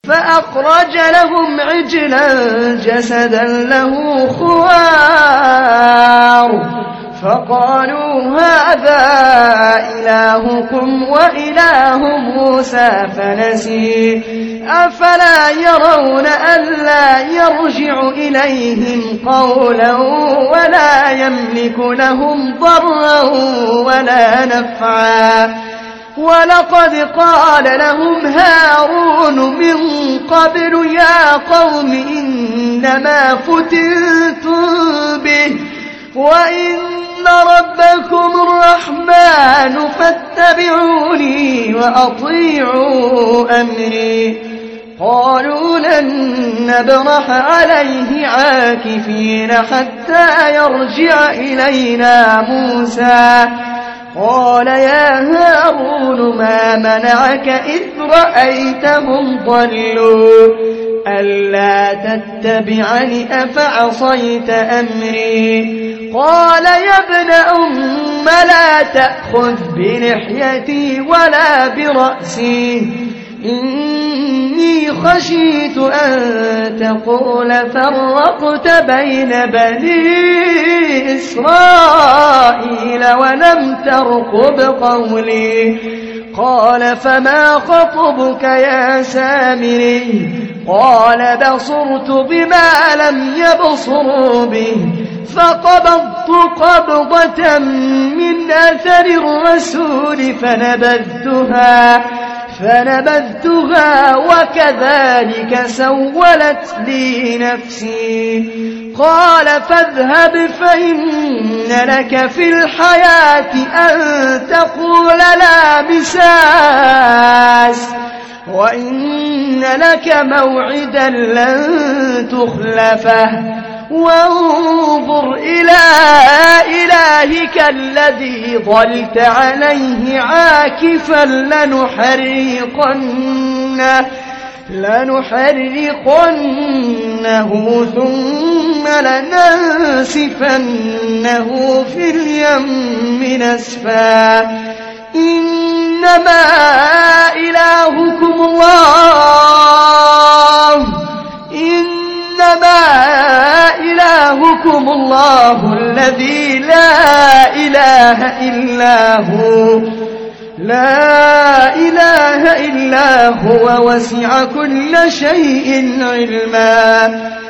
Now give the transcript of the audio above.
فأخرج لهم عجلا جسدا له خوار فقالوا هذا إلهكم وإله موسى فنسي أفلا يرون ألا يرجع إليهم قولا ولا يملك لهم ضرا ولا نفعا ولقد قال لهم هارون من قبل يا قوم إنما فتنتم به وإن ربكم الرحمن فاتبعوني وأطيعوا أمري قالوا لن نبرح عليه عاكفين حتى يرجع إلينا موسى قال يا هارون ما منعك إذ رأيتهم ضلوا ألا تتبعني أفعصيت أمري قال يا ابن أم لا تأخذ بلحيتي ولا برأسي إني خشيت أن تقول فرقت بين بني إسرائيل ولم ترقب قولي قال فما خطبك يا سامري قال بصرت بما لم يبصروا به فقبضت قبضة من أثر الرسول فنبذتها وكذلك سولت لي نفسي قال فاذهب فإن لك في الحياة أن تقول لا مساس وإن لك موعدا لن تخلفه وانظر إلى إلهك الذي ظلت عليه عاكفا لنحرقنه ثم لننسفنه في اليم نسفا إنما إلهكم الله الذي لا إله إلا هو وسع كل شيء علما